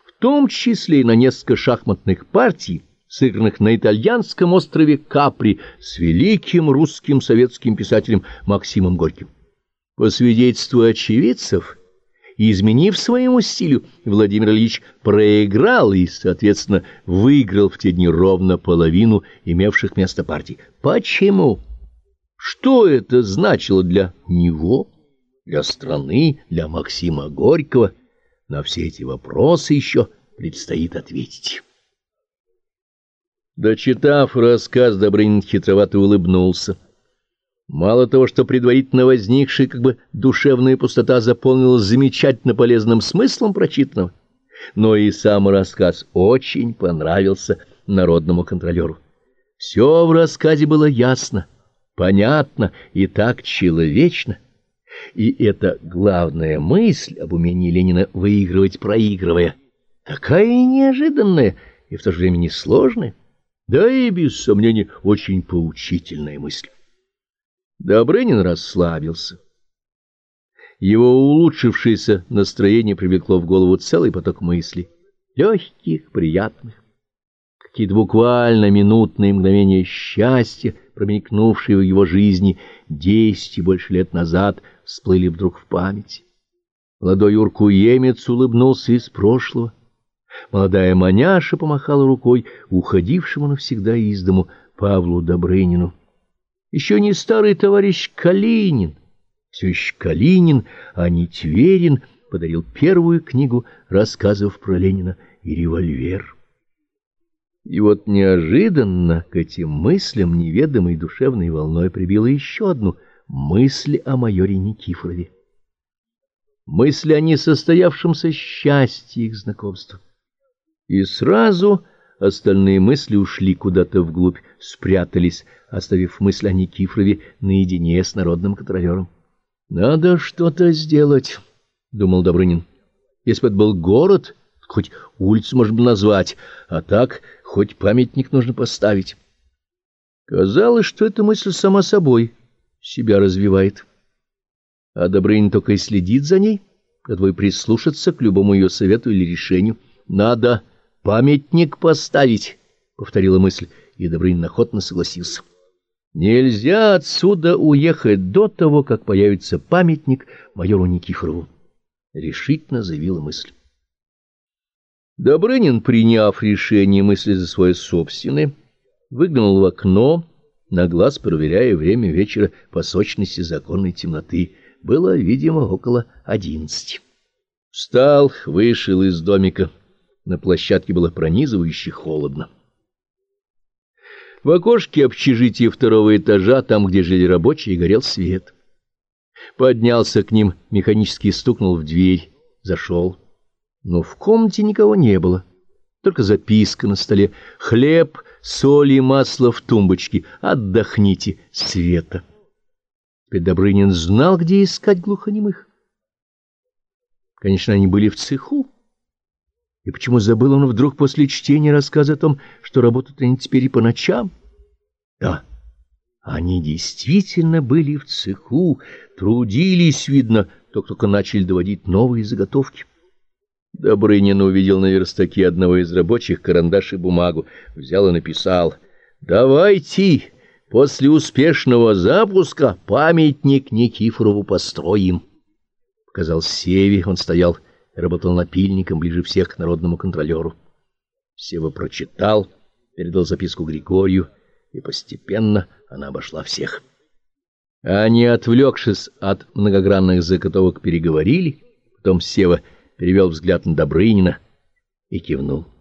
в том числе и на несколько шахматных партий, сыгранных на итальянском острове Капри с великим русским советским писателем Максимом Горьким. По свидетельству очевидцев, изменив своему стилю, Владимир Ильич проиграл и, соответственно, выиграл в те дни ровно половину имевших место партий. Почему? Что это значило для него, для страны, для Максима Горького? На все эти вопросы еще предстоит ответить. Дочитав рассказ, Добрынин хитровато улыбнулся. Мало того, что предварительно возникшая как бы душевная пустота заполнилась замечательно полезным смыслом прочитанного, но и сам рассказ очень понравился народному контролеру. Все в рассказе было ясно, понятно и так человечно. И эта главная мысль об умении Ленина выигрывать, проигрывая, такая неожиданная и в то же время несложная, да и, без сомнения, очень поучительная мысль. Добрынин расслабился. Его улучшившееся настроение привлекло в голову целый поток мыслей, легких, приятных. Какие-то буквально минутные мгновения счастья, промелькнувшие в его жизни 10 и больше лет назад, всплыли вдруг в памяти. Молодой уркуемец улыбнулся из прошлого. Молодая маняша помахала рукой уходившему навсегда из дому Павлу Добрынину. Еще не старый товарищ Калинин, все еще Калинин, а не Тверин, подарил первую книгу рассказов про Ленина и револьвер. И вот неожиданно к этим мыслям неведомой душевной волной прибило еще одну мысль о майоре Никифорове. Мысль о несостоявшемся счастье их знакомства. И сразу остальные мысли ушли куда-то вглубь, спрятались, оставив мысль о Никифорове наедине с народным контролером. «Надо что-то сделать», — думал Добрынин. «Если бы это был город, хоть улицу можно назвать, а так хоть памятник нужно поставить». Казалось, что эта мысль сама собой себя развивает. А Добрынин только и следит за ней, готовый прислушаться к любому ее совету или решению. «Надо памятник поставить», — повторила мысль, и Добрынин охотно согласился. «Нельзя отсюда уехать до того, как появится памятник майору Никифорову», — решительно заявила мысль. Добрынин, приняв решение мысли за свое собственное, выглянул в окно, на глаз проверяя время вечера по сочности законной темноты. Было, видимо, около 11. Встал, вышел из домика. На площадке было пронизывающе холодно. В окошке общежития второго этажа, там, где жили рабочие, горел свет. Поднялся к ним, механически стукнул в дверь, зашел. Но в комнате никого не было, только записка на столе: «Хлеб, соль и масло в тумбочке, отдохните, Света». Теперь Добрынин знал, где искать глухонемых. Конечно, они были в цеху. И почему забыл он вдруг после чтения рассказа о том, что работают они теперь и по ночам? Да, они действительно были в цеху, трудились, видно, только начали доводить новые заготовки. Добрынин увидел на верстаке одного из рабочих карандаш и бумагу, взял и написал: «Давайте после успешного запуска памятник Никифорову построим». Показал Севе, он стоял и работал напильником ближе всех к народному контролеру. Сева прочитал, передал записку Григорию, и постепенно она обошла всех. Они, отвлекшись от многогранных заготовок, переговорили, потом Сева перевел взгляд на Добрынина и кивнул.